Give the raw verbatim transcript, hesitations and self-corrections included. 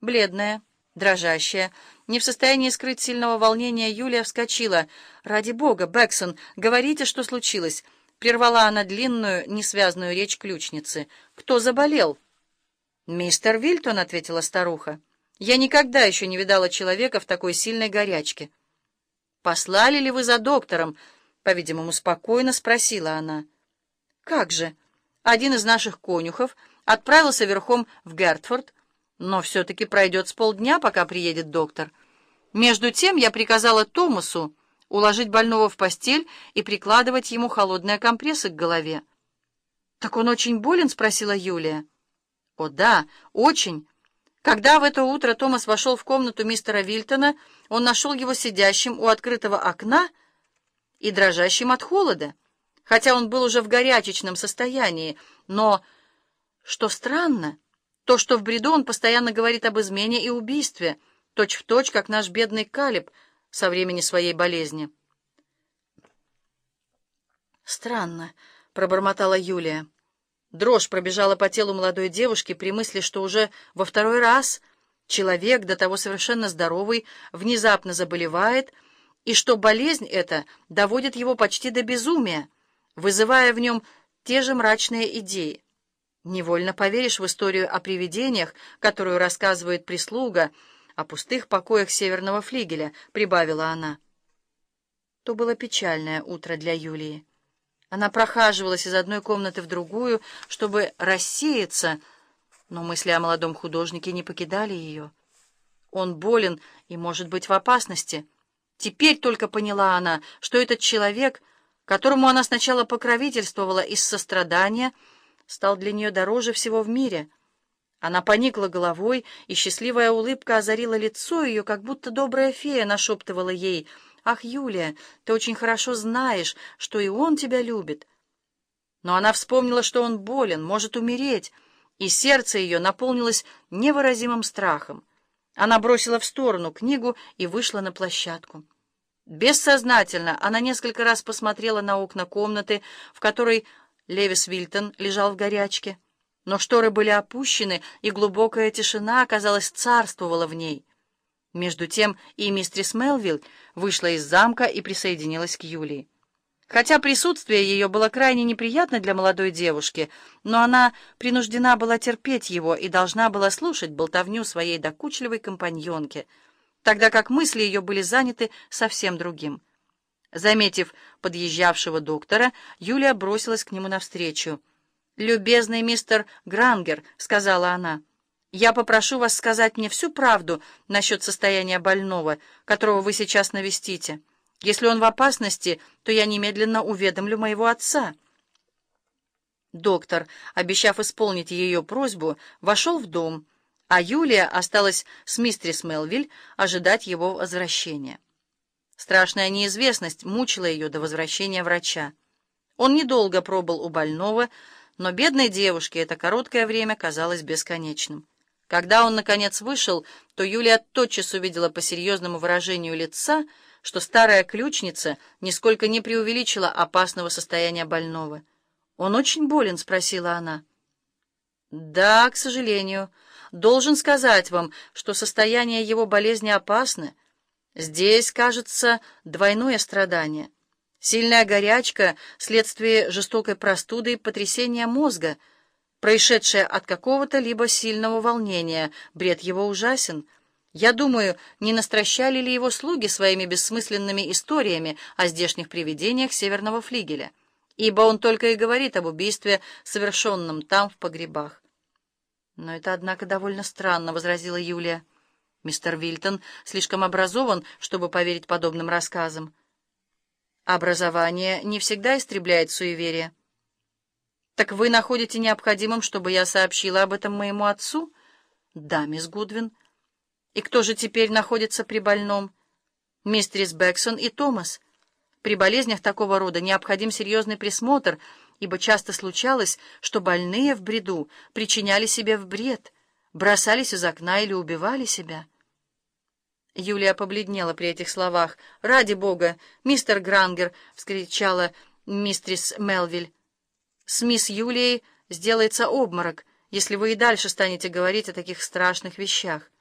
Бледная, дрожащая, не в состоянии скрыть сильного волнения, Юлия вскочила. «Ради бога, Бэксон, говорите, что случилось!» Прервала она длинную, несвязную речь ключницы. «Кто заболел?» «Мистер Вильтон», — ответила старуха. «Я никогда еще не видала человека в такой сильной горячке». «Послали ли вы за доктором?» — по-видимому, спокойно спросила она. «Как же? Один из наших конюхов отправился верхом в Гертфорд, но все-таки пройдет с полдня, пока приедет доктор. Между тем я приказала Томасу уложить больного в постель и прикладывать ему холодные компрессы к голове». «Так он очень болен?» — спросила Юлия. «О да, очень. Когда в это утро Томас вошел в комнату мистера Вильтона, он нашел его сидящим у открытого окна и дрожащим от холода, хотя он был уже в горячечном состоянии. Но, что странно, то, что в бреду он постоянно говорит об измене и убийстве, точь-в-точь, как наш бедный Калеб со времени своей болезни». «Странно», — пробормотала Юлия. Дрожь пробежала по телу молодой девушки при мысли, что уже во второй раз человек, до того совершенно здоровый, внезапно заболевает, и что болезнь эта доводит его почти до безумия, вызывая в нем те же мрачные идеи. Невольно поверишь в историю о привидениях, которую рассказывает прислуга, о пустых покоях северного флигеля, прибавила она. То было печальное утро для Юлии. Она прохаживалась из одной комнаты в другую, чтобы рассеяться, но мысли о молодом художнике не покидали ее. Он болен и может быть в опасности. Теперь только поняла она, что этот человек, которому она сначала покровительствовала из сострадания, стал для нее дороже всего в мире. Она поникла головой, и счастливая улыбка озарила лицо ее, как будто добрая фея нашептывала ей: «Ах, Юлия, ты очень хорошо знаешь, что и он тебя любит». Но она вспомнила, что он болен, может умереть, и сердце ее наполнилось невыразимым страхом. Она бросила в сторону книгу и вышла на площадку. Бессознательно она несколько раз посмотрела на окна комнаты, в которой Левис Вильтон лежал в горячке, но шторы были опущены, и глубокая тишина, казалось, царствовала в ней. Между тем и мистерис Мелвилл вышла из замка и присоединилась к Юлии. Хотя присутствие ее было крайне неприятно для молодой девушки, но она принуждена была терпеть его и должна была слушать болтовню своей докучливой компаньонки, тогда как мысли ее были заняты совсем другим. Заметив подъезжавшего доктора, Юлия бросилась к нему навстречу. «Любезный мистер Грангер», — сказала она, — «я попрошу вас сказать мне всю правду насчет состояния больного, которого вы сейчас навестите. Если он в опасности, то я немедленно уведомлю моего отца». Доктор, обещав исполнить ее просьбу, вошел в дом, а Юлия осталась с мистерис Мелвилл ожидать его возвращения. Страшная неизвестность мучила ее до возвращения врача. Он недолго пробыл у больного, но бедной девушке это короткое время казалось бесконечным. Когда он, наконец, вышел, то Юлия тотчас увидела по серьезному выражению лица, что старая ключница нисколько не преувеличила опасного состояния больного. «Он очень болен?» — спросила она. «Да, к сожалению. Должен сказать вам, что состояние его болезни опасно. Здесь, кажется, двойное страдание. Сильная горячка вследствие жестокой простуды и потрясения мозга, происшедшее от какого-то либо сильного волнения. Бред его ужасен. Я думаю, не настращали ли его слуги своими бессмысленными историями о здешних привидениях северного флигеля, ибо он только и говорит об убийстве, совершенном там в погребах». «Но это, однако, довольно странно», — возразила Юлия. «Мистер Вильтон слишком образован, чтобы поверить подобным рассказам». «Образование не всегда истребляет суеверие». «Так вы находите необходимым, чтобы я сообщила об этом моему отцу?» «Да, мисс Гудвин». «И кто же теперь находится при больном?» «Мистерис Бэксон и Томас. При болезнях такого рода необходим серьезный присмотр, ибо часто случалось, что больные в бреду причиняли себе вред, бросались из окна или убивали себя». Юлия побледнела при этих словах. «Ради бога, мистер Грангер!» — вскричала мистерис Мелвилл. «С мисс Юлией сделается обморок, если вы и дальше станете говорить о таких страшных вещах.